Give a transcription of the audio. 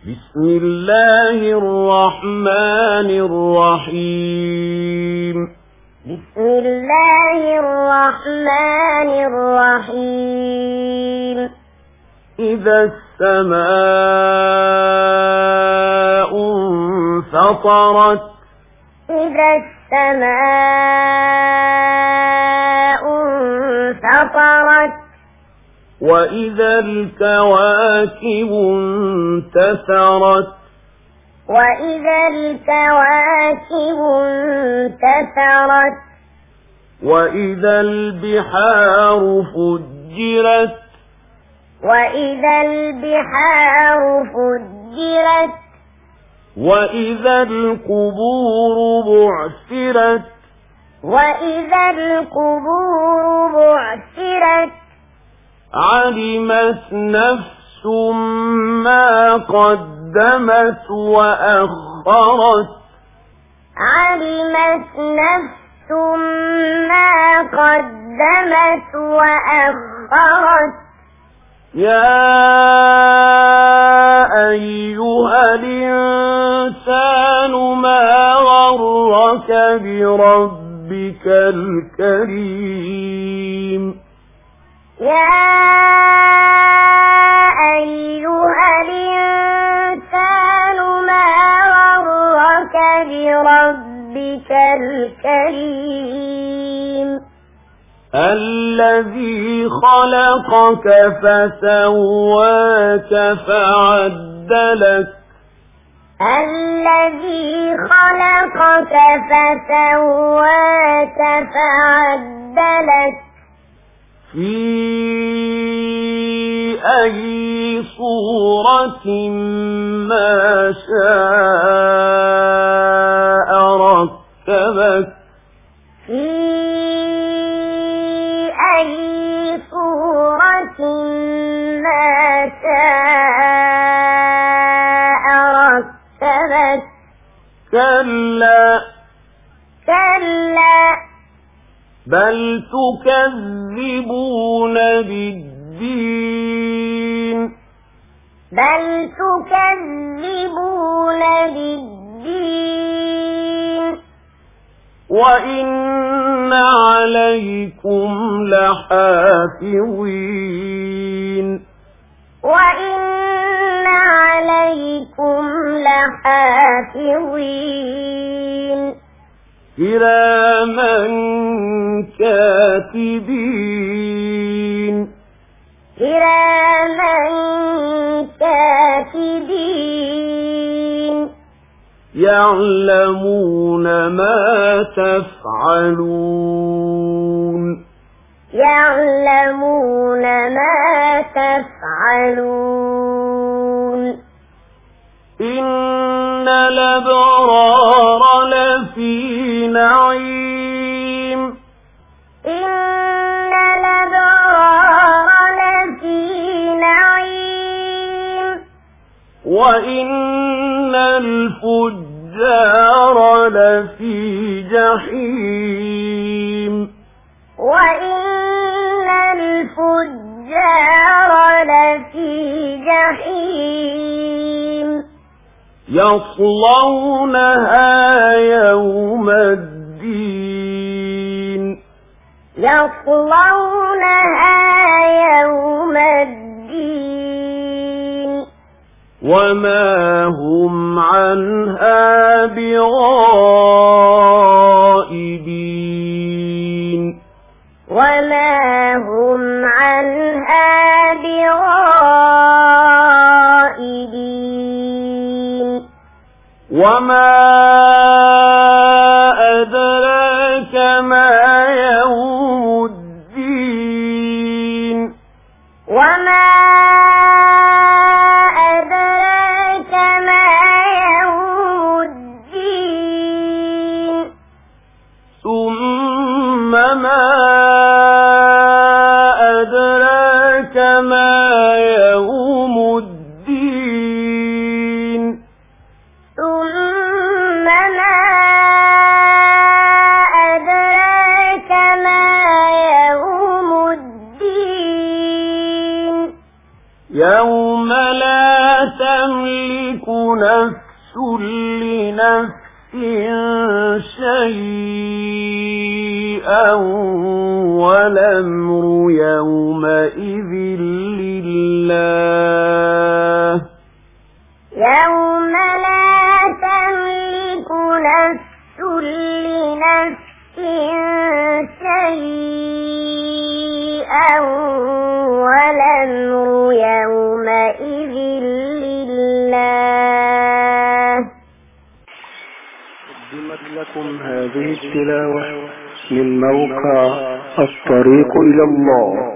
بسم الله الرحمن الرحيم بسم الله الرحمن الرحيم إذا السماء انفطرت إذا السماء انفطرت وإذا الكواكب انتثرت وإذا الكواكب انتثرت وإذا البحار فجرت وإذا البحار فجرت وإذا القبور بعثرت وإذا القبور بعثرت علمت نفس ما قدمت وأخرت علمت نفس ما قدمت وأخرت يا أيها الإنسان ما غرك بربك الكريم يا أيها الإنسان ما غرك بربك الكريم الذي خلقك فسواك فعدلك الذي خلقك فسواك فعدلك في أي صورة ما شاء ركبك في أي صورة ما شاء ركبك كلا بل تكذبون بالدين وإن عليكم لحافظين كراما كاتبين يعلمون ما تفعلون إن الأبرار لفي نعيم وإن الفجار لفي جحيم يصلونها يوم الدين وما هم عنها بغائبين وما أدراك ما يوم الدين ثم ما أدراك ما يوم الدين ثم ما تملك نفس لنفس شيئا والأمر يومئذ لله يوم لا تملك نفس لنفس شيئا والأمر يومئذ لله. قدمت لكم هذه التلاوة من موقع الطريق إلى الله.